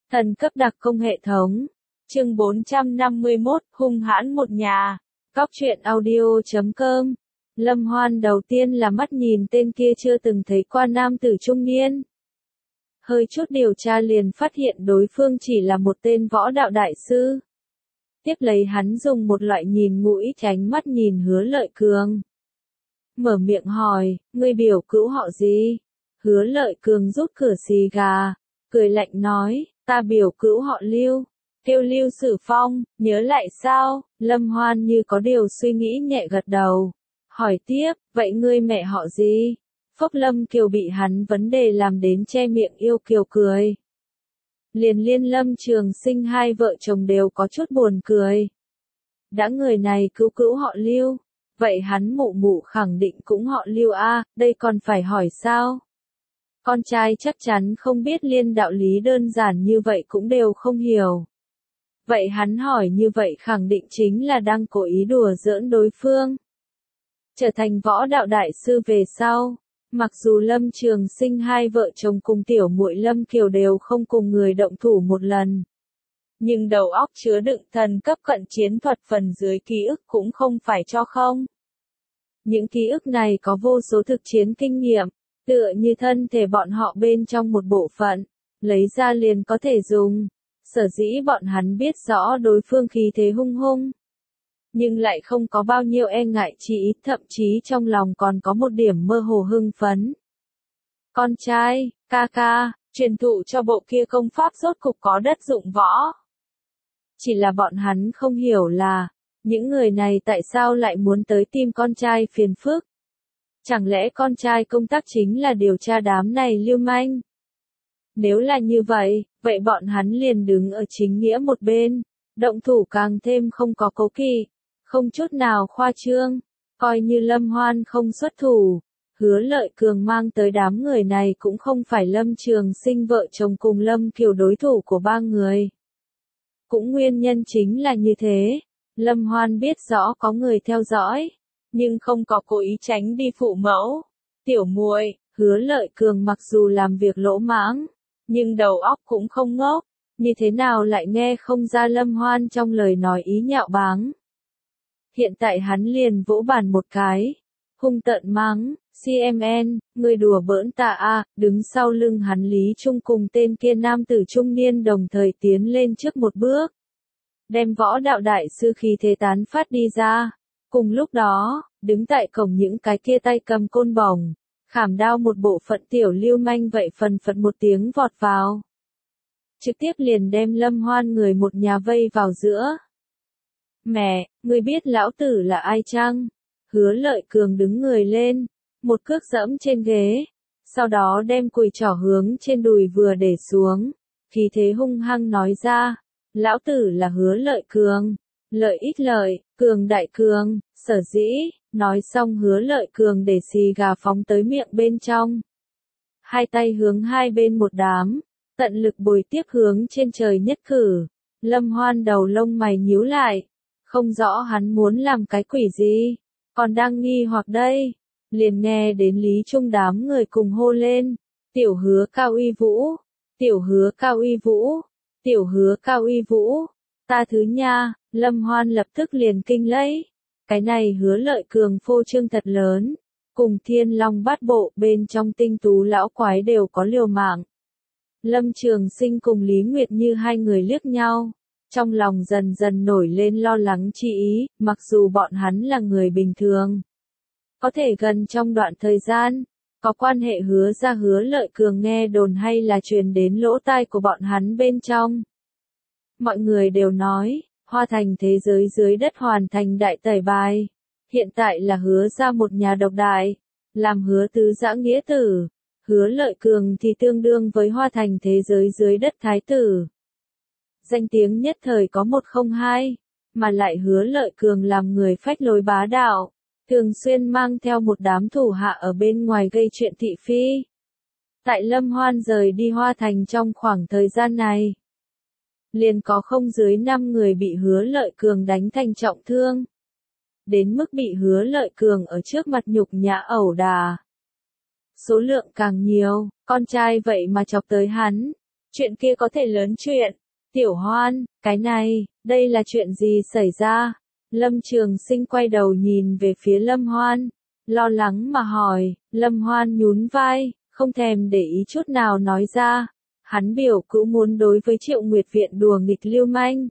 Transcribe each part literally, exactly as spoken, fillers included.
Thần cấp đặc công hệ thống. Chương bốn trăm năm mươi mốt, hung hãn một nhà. Cóc truyện audio chấm com. Lâm Hoan đầu tiên là mắt nhìn tên kia chưa từng thấy qua nam tử trung niên. Hơi chút điều tra liền phát hiện đối phương chỉ là một tên võ đạo đại sư. Tiếp lấy hắn dùng một loại nhìn mũi tránh mắt nhìn Hứa Lợi Cường. Mở miệng hỏi, ngươi biểu cữu họ gì? Hứa Lợi Cường rút cửa xì gà, cười lạnh nói, ta biểu cữu họ Lưu, kêu Lưu Sử Phong, nhớ lại sao? Lâm Hoan như có điều suy nghĩ nhẹ gật đầu. Hỏi tiếp, vậy ngươi mẹ họ gì? Phốc Lâm Kiều bị hắn vấn đề làm đến che miệng yêu kiều cười. Liền liên Lâm Trường Sinh hai vợ chồng đều có chút buồn cười. Đã người này cứu cữu họ Lưu, vậy hắn mụ mụ khẳng định cũng họ Lưu a, đây còn phải hỏi sao? Con trai chắc chắn không biết liên đạo lý đơn giản như vậy cũng đều không hiểu. Vậy hắn hỏi như vậy khẳng định chính là đang cố ý đùa giỡn đối phương. Trở thành võ đạo đại sư về sau, mặc dù Lâm Trường Sinh hai vợ chồng cùng tiểu muội Lâm Kiều đều không cùng người động thủ một lần. Nhưng đầu óc chứa đựng thần cấp cận chiến thuật phần dưới ký ức cũng không phải cho không. Những ký ức này có vô số thực chiến kinh nghiệm, tựa như thân thể bọn họ bên trong một bộ phận, lấy ra liền có thể dùng. Sở dĩ bọn hắn biết rõ đối phương khí thế hung hung, nhưng lại không có bao nhiêu e ngại chỉ, thậm chí trong lòng còn có một điểm mơ hồ hưng phấn. Con trai, ca ca, truyền thụ cho bộ kia công pháp rốt cục có đất dụng võ. Chỉ là bọn hắn không hiểu là, những người này tại sao lại muốn tới tìm con trai phiền phức. Chẳng lẽ con trai công tác chính là điều tra đám này lưu manh? Nếu là như vậy, vậy bọn hắn liền đứng ở chính nghĩa một bên, động thủ càng thêm không có cố kỵ, không chút nào khoa trương, coi như Lâm Hoan không xuất thủ. Hứa Lợi Cường mang tới đám người này cũng không phải Lâm Trường Sinh vợ chồng cùng Lâm Kiều đối thủ của ba người. Cũng nguyên nhân chính là như thế, Lâm Hoan biết rõ có người theo dõi, nhưng không có cố ý tránh đi phụ mẫu. Tiểu muội, Hứa Lợi Cường mặc dù làm việc lỗ mãng, nhưng đầu óc cũng không ngốc, như thế nào lại nghe không ra Lâm Hoan trong lời nói ý nhạo báng. Hiện tại hắn liền vỗ bàn một cái, hung tợn mắng, xê em en, người đùa bỡn ta a, đứng sau lưng hắn Lý Trung cùng tên kia nam tử trung niên đồng thời tiến lên trước một bước, đem võ đạo đại sư khí thế tán phát đi ra. Cùng lúc đó, đứng tại cổng những cái kia tay cầm côn bổng, khảm đao một bộ phận tiểu lưu manh vậy phần phật một tiếng vọt vào. Trực tiếp liền đem Lâm Hoan người một nhà vây vào giữa. Mẹ, ngươi biết lão tử là ai chăng? Hứa Lợi Cường đứng người lên, một cước dẫm trên ghế, sau đó đem cùi trỏ hướng trên đùi vừa để xuống, khí thế hung hăng nói ra, lão tử là Hứa Lợi Cường, lợi ít lợi, cường đại cường, sở dĩ, nói xong Hứa Lợi Cường để xì gà phóng tới miệng bên trong. Hai tay hướng hai bên một đám, tận lực bồi tiếp hướng trên trời nhất cử. Lâm Hoan đầu lông mày nhíu lại, không rõ hắn muốn làm cái quỷ gì, còn đang nghi hoặc đây, liền nghe đến Lý Trung đám người cùng hô lên, tiểu Hứa Cao Uy Vũ, tiểu Hứa Cao Uy Vũ, tiểu Hứa Cao Uy Vũ, ta thứ nha. Lâm Hoan lập tức liền kinh lấy, cái này Hứa Lợi Cường phô trương thật lớn, cùng Thiên Long Bát Bộ bên trong tinh tú lão quái đều có liều mạng. Lâm Trường Sinh cùng Lý Nguyệt Như hai người liếc nhau, trong lòng dần dần nổi lên lo lắng chi ý, mặc dù bọn hắn là người bình thường. Có thể gần trong đoạn thời gian, có quan hệ Hứa ra Hứa Lợi Cường nghe đồn hay là truyền đến lỗ tai của bọn hắn bên trong. Mọi người đều nói, Hoa Thành thế giới dưới đất hoàn thành đại tẩy bài. Hiện tại là Hứa ra một nhà độc đại, làm Hứa tứ dã nghĩa tử. Hứa Lợi Cường thì tương đương với Hoa Thành thế giới dưới đất thái tử. Danh tiếng nhất thời có một không hai, mà lại Hứa Lợi Cường làm người phách lối bá đạo, thường xuyên mang theo một đám thủ hạ ở bên ngoài gây chuyện thị phi. Tại Lâm Hoan rời đi Hoa Thành trong khoảng thời gian này, liền có không dưới năm người bị Hứa Lợi Cường đánh thành trọng thương. Đến mức bị Hứa Lợi Cường ở trước mặt nhục nhã ẩu đả. Số lượng càng nhiều, con trai vậy mà chọc tới hắn. Chuyện kia có thể lớn chuyện. Tiểu Hoan, cái này, đây là chuyện gì xảy ra? Lâm Trường Sinh quay đầu nhìn về phía Lâm Hoan, lo lắng mà hỏi. Lâm Hoan nhún vai, không thèm để ý chút nào nói ra. Hắn biểu cữu muốn đối với Triệu Nguyệt Viện đùa nghịch lưu manh.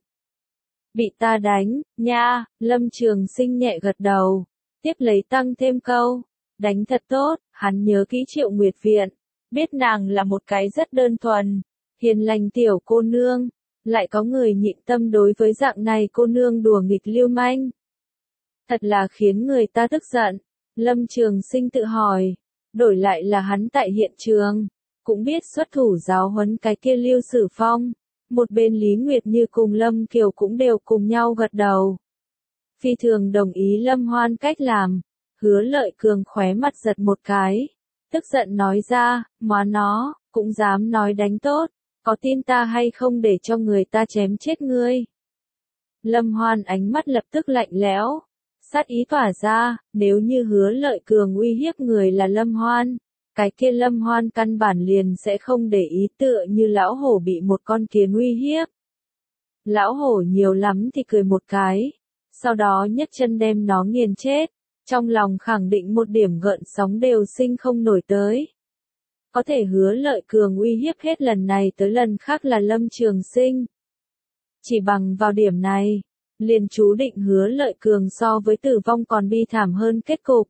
Bị ta đánh, nha. Lâm Trường Sinh nhẹ gật đầu, tiếp lấy tăng thêm câu. Đánh thật tốt. Hắn nhớ kỹ Triệu Nguyệt Viện, biết nàng là một cái rất đơn thuần, hiền lành tiểu cô nương, lại có người nhịn tâm đối với dạng này cô nương đùa nghịch lưu manh. Thật là khiến người ta tức giận. Lâm Trường Sinh tự hỏi, đổi lại là hắn tại hiện trường, cũng biết xuất thủ giáo huấn cái kia Lưu Sử Phong. Một bên Lý Nguyệt Như cùng Lâm Kiều cũng đều cùng nhau gật đầu. Phi thường đồng ý Lâm Hoan cách làm. Hứa Lợi Cường khóe mặt giật một cái, tức giận nói ra, má nó, cũng dám nói đánh tốt, có tin ta hay không để cho người ta chém chết ngươi. Lâm Hoan ánh mắt lập tức lạnh lẽo, sát ý tỏa ra, nếu như Hứa Lợi Cường uy hiếp người là Lâm Hoan, cái kia Lâm Hoan căn bản liền sẽ không để ý, tựa như lão hổ bị một con kiến uy hiếp. Lão hổ nhiều lắm thì cười một cái, sau đó nhấc chân đem nó nghiền chết, trong lòng khẳng định một điểm gợn sóng đều sinh không nổi tới. Có thể Hứa Lợi Cường uy hiếp hết lần này tới lần khác là Lâm Trường Sinh. Chỉ bằng vào điểm này, liền chú định Hứa Lợi Cường so với tử vong còn bi thảm hơn kết cục.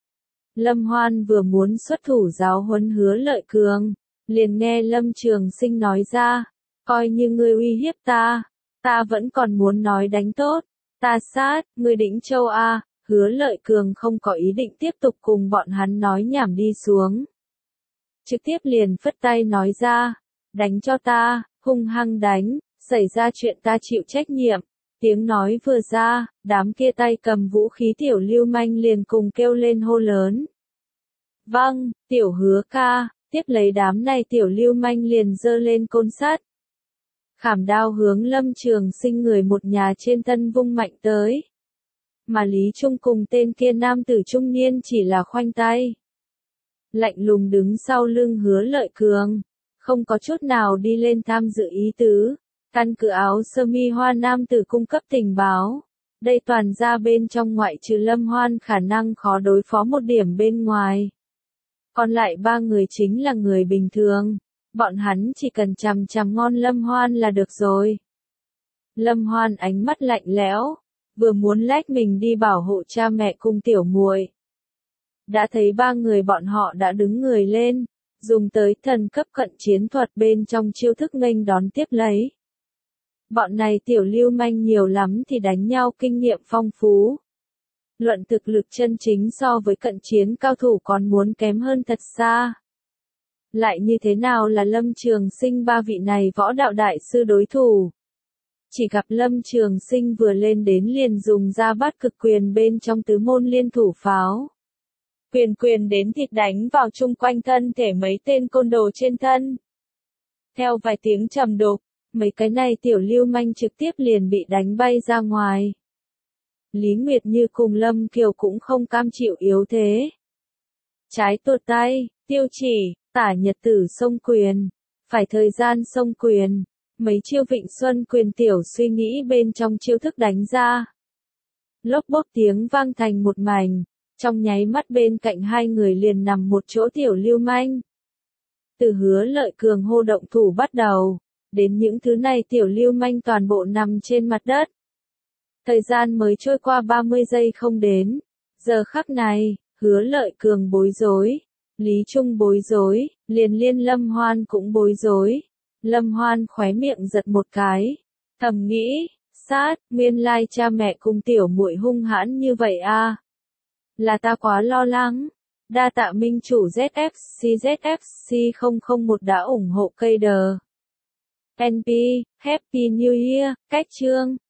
Lâm Hoan vừa muốn xuất thủ giáo huấn Hứa Lợi Cường, liền nghe Lâm Trường Sinh nói ra, coi như ngươi uy hiếp ta, ta vẫn còn muốn nói đánh tốt, ta sát, ngươi Đĩnh Châu a. Hứa Lợi Cường không có ý định tiếp tục cùng bọn hắn nói nhảm đi xuống. Trực tiếp liền phất tay nói ra, đánh cho ta, hung hăng đánh, xảy ra chuyện ta chịu trách nhiệm. Tiếng nói vừa ra, đám kia tay cầm vũ khí tiểu lưu manh liền cùng kêu lên hô lớn. Vâng, tiểu Hứa ca. Tiếp lấy đám này tiểu lưu manh liền giơ lên côn sắt. Khảm đao hướng Lâm Trường Sinh người một nhà trên thân vung mạnh tới. Mà Lý Trung cùng tên kia nam tử trung niên chỉ là khoanh tay. Lạnh lùng đứng sau lưng Hứa Lợi Cường, không có chút nào đi lên tham dự ý tứ. Căn cứ áo sơ mi hoa nam tử cung cấp tình báo. Đây toàn ra bên trong ngoại trừ Lâm Hoan khả năng khó đối phó một điểm bên ngoài. Còn lại ba người chính là người bình thường. Bọn hắn chỉ cần chằm chằm ngon Lâm Hoan là được rồi. Lâm Hoan ánh mắt lạnh lẽo, vừa muốn lách mình đi bảo hộ cha mẹ cùng tiểu muội. Đã thấy ba người bọn họ đã đứng người lên, dùng tới thần cấp cận chiến thuật bên trong chiêu thức nghênh đón tiếp lấy. Bọn này tiểu lưu manh nhiều lắm thì đánh nhau kinh nghiệm phong phú. Luận thực lực chân chính so với cận chiến cao thủ còn muốn kém hơn thật xa. Lại như thế nào là Lâm Trường Sinh ba vị này võ đạo đại sư đối thủ? Chỉ gặp Lâm Trường Sinh vừa lên đến liền dùng ra bát cực quyền bên trong tứ môn liên thủ pháo. Quyền quyền đến thịt đánh vào chung quanh thân thể mấy tên côn đồ trên thân. Theo vài tiếng trầm đục, mấy cái này tiểu lưu manh trực tiếp liền bị đánh bay ra ngoài. Lý Nguyệt Như cùng Lâm Kiều cũng không cam chịu yếu thế. Trái tuột tay, tiêu chỉ, tả nhật tử xông quyền, phải thời gian xông quyền, mấy chiêu Vịnh Xuân quyền tiểu suy nghĩ bên trong chiêu thức đánh ra. Lốp bốp tiếng vang thành một mảnh, trong nháy mắt bên cạnh hai người liền nằm một chỗ tiểu lưu manh. Từ Hứa Lợi Cường hô động thủ bắt đầu, đến những thứ này tiểu lưu manh toàn bộ nằm trên mặt đất. Thời gian mới trôi qua ba mươi giây không đến, giờ khắc này, Hứa Lợi Cường bối rối, Lý Trung bối rối, liền liên Lâm Hoan cũng bối rối. Lâm Hoan khóe miệng giật một cái, thầm nghĩ, sát, nguyên lai cha mẹ cùng tiểu muội hung hãn như vậy a. Là ta quá lo lắng. Đa tạ minh chủ Z F C Z F C không không một đã ủng hộ cây đờ. en pê, Happy New Year, cách chương.